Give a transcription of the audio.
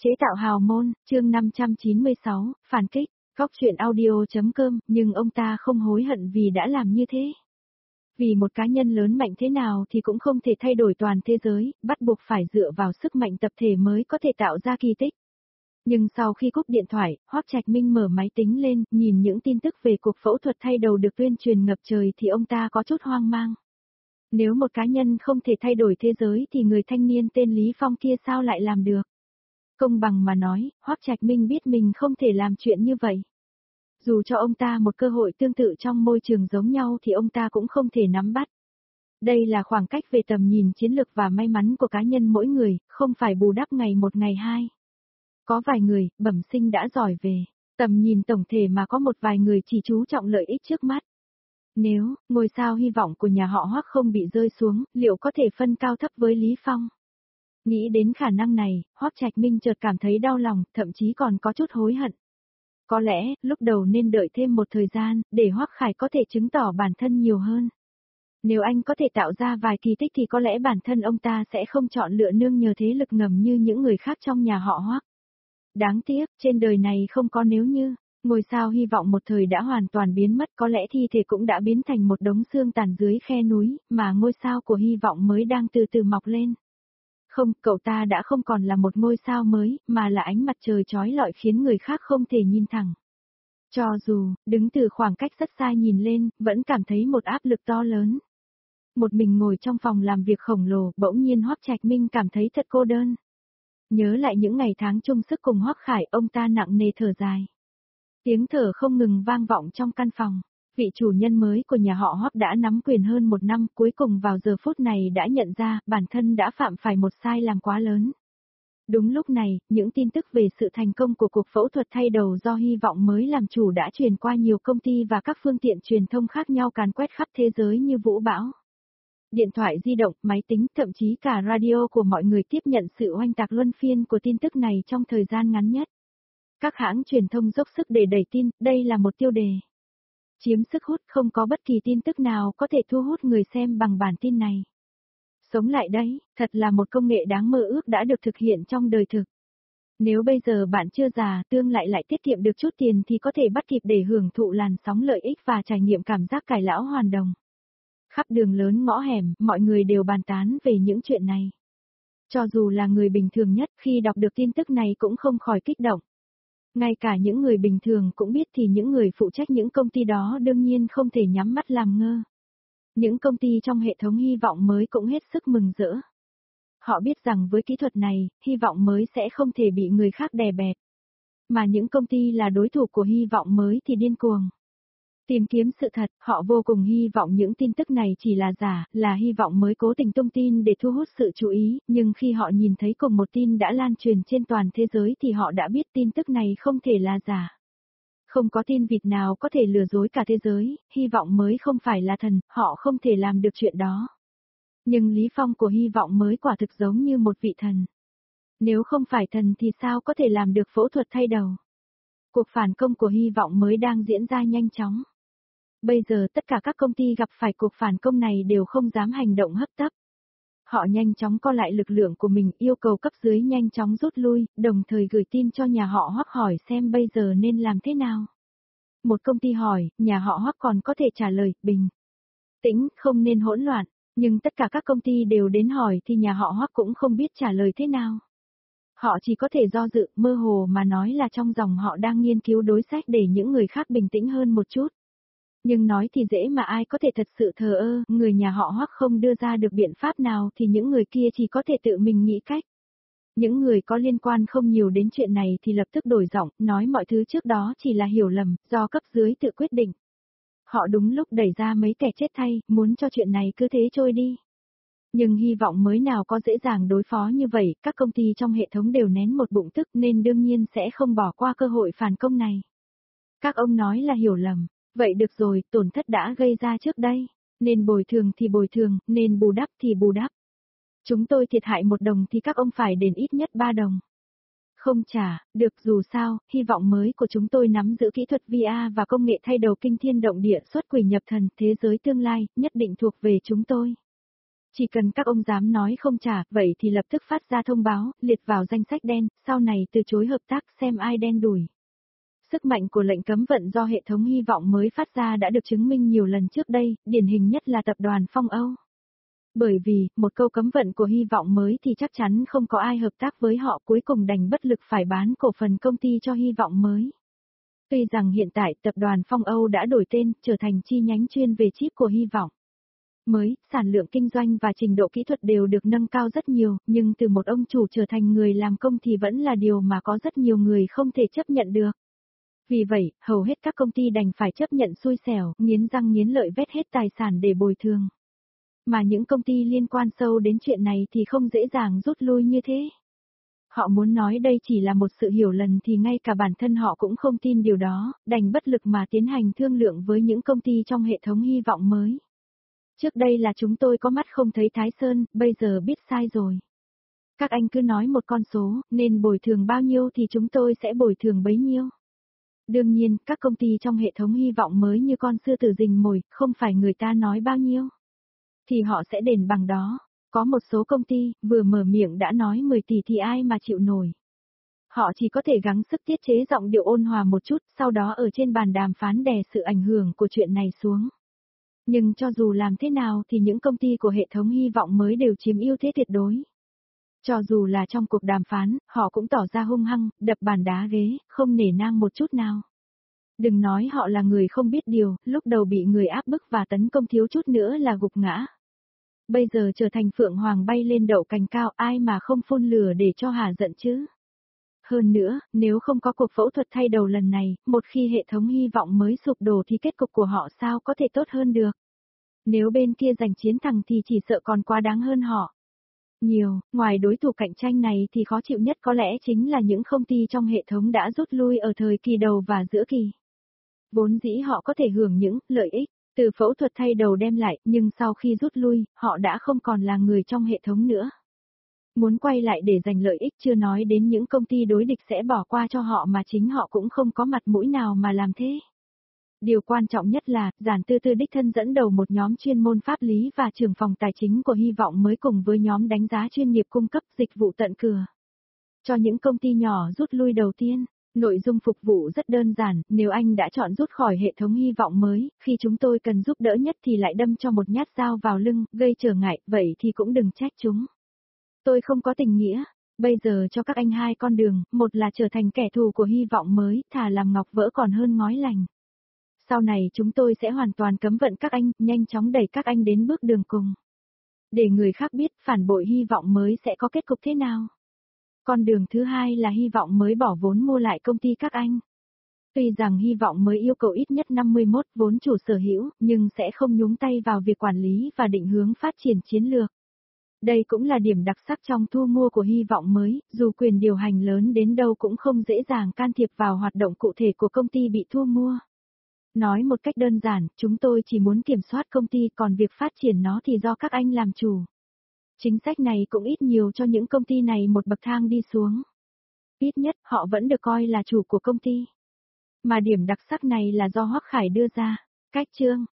Chế tạo hào môn, chương 596, phản kích, góc truyện audio.com, nhưng ông ta không hối hận vì đã làm như thế. Vì một cá nhân lớn mạnh thế nào thì cũng không thể thay đổi toàn thế giới, bắt buộc phải dựa vào sức mạnh tập thể mới có thể tạo ra kỳ tích. Nhưng sau khi cúp điện thoại, Hoắc Trạch Minh mở máy tính lên, nhìn những tin tức về cuộc phẫu thuật thay đầu được tuyên truyền ngập trời thì ông ta có chút hoang mang. Nếu một cá nhân không thể thay đổi thế giới thì người thanh niên tên Lý Phong kia sao lại làm được? Công bằng mà nói, Hoắc Trạch Minh biết mình không thể làm chuyện như vậy. Dù cho ông ta một cơ hội tương tự trong môi trường giống nhau thì ông ta cũng không thể nắm bắt. Đây là khoảng cách về tầm nhìn chiến lược và may mắn của cá nhân mỗi người, không phải bù đắp ngày một ngày hai. Có vài người, bẩm sinh đã giỏi về tầm nhìn tổng thể mà có một vài người chỉ chú trọng lợi ích trước mắt. Nếu ngôi sao hy vọng của nhà họ Hoắc không bị rơi xuống, liệu có thể phân cao thấp với Lý Phong? Nghĩ đến khả năng này, Hoắc Trạch Minh chợt cảm thấy đau lòng, thậm chí còn có chút hối hận. Có lẽ, lúc đầu nên đợi thêm một thời gian, để Hoắc Khải có thể chứng tỏ bản thân nhiều hơn. Nếu anh có thể tạo ra vài kỳ tích thì có lẽ bản thân ông ta sẽ không chọn lựa nương nhờ thế lực ngầm như những người khác trong nhà họ Hoắc. Đáng tiếc, trên đời này không có nếu như, ngôi sao hy vọng một thời đã hoàn toàn biến mất, có lẽ thi thể cũng đã biến thành một đống xương tàn dưới khe núi, mà ngôi sao của hy vọng mới đang từ từ mọc lên. Không, cậu ta đã không còn là một ngôi sao mới, mà là ánh mặt trời chói lọi khiến người khác không thể nhìn thẳng. Cho dù, đứng từ khoảng cách rất xa nhìn lên, vẫn cảm thấy một áp lực to lớn. Một mình ngồi trong phòng làm việc khổng lồ, bỗng nhiên Hoắc Trạch Minh cảm thấy thật cô đơn. Nhớ lại những ngày tháng chung sức cùng Hoắc Khải, ông ta nặng nề thở dài. Tiếng thở không ngừng vang vọng trong căn phòng. Vị chủ nhân mới của nhà họ Hoắc đã nắm quyền hơn một năm, cuối cùng vào giờ phút này đã nhận ra bản thân đã phạm phải một sai lầm quá lớn. Đúng lúc này, những tin tức về sự thành công của cuộc phẫu thuật thay đầu do hy vọng mới làm chủ đã truyền qua nhiều công ty và các phương tiện truyền thông khác nhau càn quét khắp thế giới như vũ bão. Điện thoại di động, máy tính, thậm chí cả radio của mọi người tiếp nhận sự oanh tạc luân phiên của tin tức này trong thời gian ngắn nhất. Các hãng truyền thông dốc sức để đẩy tin, đây là một tiêu đề. Chiếm sức hút, không có bất kỳ tin tức nào có thể thu hút người xem bằng bản tin này. Sống lại đấy, thật là một công nghệ đáng mơ ước đã được thực hiện trong đời thực. Nếu bây giờ bạn chưa già, tương lại tiết kiệm được chút tiền thì có thể bắt kịp để hưởng thụ làn sóng lợi ích và trải nghiệm cảm giác cải lão hoàn đồng. Khắp đường lớn ngõ hẻm, mọi người đều bàn tán về những chuyện này. Cho dù là người bình thường nhất, khi đọc được tin tức này cũng không khỏi kích động. Ngay cả những người bình thường cũng biết thì những người phụ trách những công ty đó đương nhiên không thể nhắm mắt làm ngơ. Những công ty trong hệ thống hy vọng mới cũng hết sức mừng rỡ. Họ biết rằng với kỹ thuật này, hy vọng mới sẽ không thể bị người khác đè bẹp. Mà những công ty là đối thủ của hy vọng mới thì điên cuồng. Tìm kiếm sự thật, họ vô cùng hy vọng những tin tức này chỉ là giả, là hy vọng mới cố tình tung tin để thu hút sự chú ý, nhưng khi họ nhìn thấy cùng một tin đã lan truyền trên toàn thế giới thì họ đã biết tin tức này không thể là giả. Không có tin vịt nào có thể lừa dối cả thế giới, hy vọng mới không phải là thần, họ không thể làm được chuyện đó. Nhưng Lý Phong của hy vọng mới quả thực giống như một vị thần. Nếu không phải thần thì sao có thể làm được phẫu thuật thay đầu? Cuộc phản công của hy vọng mới đang diễn ra nhanh chóng. Bây giờ tất cả các công ty gặp phải cuộc phản công này đều không dám hành động hấp tấp. Họ nhanh chóng co lại lực lượng của mình, yêu cầu cấp dưới nhanh chóng rút lui, đồng thời gửi tin cho nhà họ Hoắc hỏi xem bây giờ nên làm thế nào. Một công ty hỏi, nhà họ Hoắc còn có thể trả lời, bình tĩnh, không nên hỗn loạn, nhưng tất cả các công ty đều đến hỏi thì nhà họ Hoắc cũng không biết trả lời thế nào. Họ chỉ có thể do dự, mơ hồ mà nói là trong dòng họ đang nghiên cứu đối sách để những người khác bình tĩnh hơn một chút. Nhưng nói thì dễ mà ai có thể thật sự thờ ơ, người nhà họ Hoắc không đưa ra được biện pháp nào thì những người kia chỉ có thể tự mình nghĩ cách. Những người có liên quan không nhiều đến chuyện này thì lập tức đổi giọng, nói mọi thứ trước đó chỉ là hiểu lầm, do cấp dưới tự quyết định. Họ đúng lúc đẩy ra mấy kẻ chết thay, muốn cho chuyện này cứ thế trôi đi. Nhưng hy vọng mới nào có dễ dàng đối phó như vậy, các công ty trong hệ thống đều nén một bụng tức nên đương nhiên sẽ không bỏ qua cơ hội phản công này. Các ông nói là hiểu lầm. Vậy được rồi, tổn thất đã gây ra trước đây, nên bồi thường thì bồi thường, nên bù đắp thì bù đắp. Chúng tôi thiệt hại 1 đồng thì các ông phải đền ít nhất 3 đồng. Không trả, được dù sao, hy vọng mới của chúng tôi nắm giữ kỹ thuật VR và công nghệ thay đầu kinh thiên động địa xuất quỷ nhập thần, thế giới tương lai, nhất định thuộc về chúng tôi. Chỉ cần các ông dám nói không trả, vậy thì lập tức phát ra thông báo, liệt vào danh sách đen, sau này từ chối hợp tác xem ai đen đủi. Sức mạnh của lệnh cấm vận do hệ thống hy vọng mới phát ra đã được chứng minh nhiều lần trước đây, điển hình nhất là tập đoàn Phong Âu. Bởi vì, một câu cấm vận của hy vọng mới thì chắc chắn không có ai hợp tác với họ, cuối cùng đành bất lực phải bán cổ phần công ty cho hy vọng mới. Tuy rằng hiện tại tập đoàn Phong Âu đã đổi tên, trở thành chi nhánh chuyên về chip của hy vọng mới, sản lượng kinh doanh và trình độ kỹ thuật đều được nâng cao rất nhiều, nhưng từ một ông chủ trở thành người làm công thì vẫn là điều mà có rất nhiều người không thể chấp nhận được. Vì vậy, hầu hết các công ty đành phải chấp nhận xui xẻo, nghiến răng nghiến lợi vét hết tài sản để bồi thường. Mà những công ty liên quan sâu đến chuyện này thì không dễ dàng rút lui như thế. Họ muốn nói đây chỉ là một sự hiểu lầm thì ngay cả bản thân họ cũng không tin điều đó, đành bất lực mà tiến hành thương lượng với những công ty trong hệ thống hy vọng mới. Trước đây là chúng tôi có mắt không thấy Thái Sơn, bây giờ biết sai rồi. Các anh cứ nói một con số, nên bồi thường bao nhiêu thì chúng tôi sẽ bồi thường bấy nhiêu. Đương nhiên, các công ty trong hệ thống hy vọng mới như con sư tử rình mồi, không phải người ta nói bao nhiêu thì họ sẽ đền bằng đó. Có một số công ty, vừa mở miệng đã nói 10 tỷ thì ai mà chịu nổi. Họ chỉ có thể gắng sức tiết chế giọng điệu ôn hòa một chút, sau đó ở trên bàn đàm phán đè sự ảnh hưởng của chuyện này xuống. Nhưng cho dù làm thế nào thì những công ty của hệ thống hy vọng mới đều chiếm ưu thế tuyệt đối. Cho dù là trong cuộc đàm phán, họ cũng tỏ ra hung hăng, đập bàn đá ghế, không nể nang một chút nào. Đừng nói họ là người không biết điều, lúc đầu bị người áp bức và tấn công thiếu chút nữa là gục ngã. Bây giờ trở thành phượng hoàng bay lên đậu cành cao, ai mà không phun lửa để cho hả giận chứ. Hơn nữa, nếu không có cuộc phẫu thuật thay đầu lần này, một khi hệ thống hy vọng mới sụp đổ thì kết cục của họ sao có thể tốt hơn được. Nếu bên kia giành chiến thắng thì chỉ sợ còn quá đáng hơn họ. Nhiều, ngoài đối thủ cạnh tranh này thì khó chịu nhất có lẽ chính là những công ty trong hệ thống đã rút lui ở thời kỳ đầu và giữa kỳ. Vốn dĩ họ có thể hưởng những lợi ích từ phẫu thuật thay đầu đem lại, nhưng sau khi rút lui, họ đã không còn là người trong hệ thống nữa. Muốn quay lại để giành lợi ích chưa nói đến những công ty đối địch sẽ bỏ qua cho họ mà chính họ cũng không có mặt mũi nào mà làm thế. Điều quan trọng nhất là, Giản Tư Tư đích thân dẫn đầu một nhóm chuyên môn pháp lý và trưởng phòng tài chính của hy vọng mới cùng với nhóm đánh giá chuyên nghiệp cung cấp dịch vụ tận cửa. Cho những công ty nhỏ rút lui đầu tiên, nội dung phục vụ rất đơn giản, nếu anh đã chọn rút khỏi hệ thống hy vọng mới, khi chúng tôi cần giúp đỡ nhất thì lại đâm cho một nhát dao vào lưng, gây trở ngại, vậy thì cũng đừng trách chúng. Tôi không có tình nghĩa. Bây giờ cho các anh hai con đường, một là trở thành kẻ thù của hy vọng mới, thà làm ngọc vỡ còn hơn ngói lành. Sau này chúng tôi sẽ hoàn toàn cấm vận các anh, nhanh chóng đẩy các anh đến bước đường cùng. Để người khác biết phản bội hy vọng mới sẽ có kết cục thế nào. Con đường thứ hai là hy vọng mới bỏ vốn mua lại công ty các anh. Tuy rằng hy vọng mới yêu cầu ít nhất 51 vốn chủ sở hữu, nhưng sẽ không nhúng tay vào việc quản lý và định hướng phát triển chiến lược. Đây cũng là điểm đặc sắc trong thu mua của hy vọng mới, dù quyền điều hành lớn đến đâu cũng không dễ dàng can thiệp vào hoạt động cụ thể của công ty bị thu mua. Nói một cách đơn giản, chúng tôi chỉ muốn kiểm soát công ty, còn việc phát triển nó thì do các anh làm chủ. Chính sách này cũng ít nhiều cho những công ty này một bậc thang đi xuống. Ít nhất, họ vẫn được coi là chủ của công ty. Mà điểm đặc sắc này là do Hoắc Khải đưa ra. Cách chương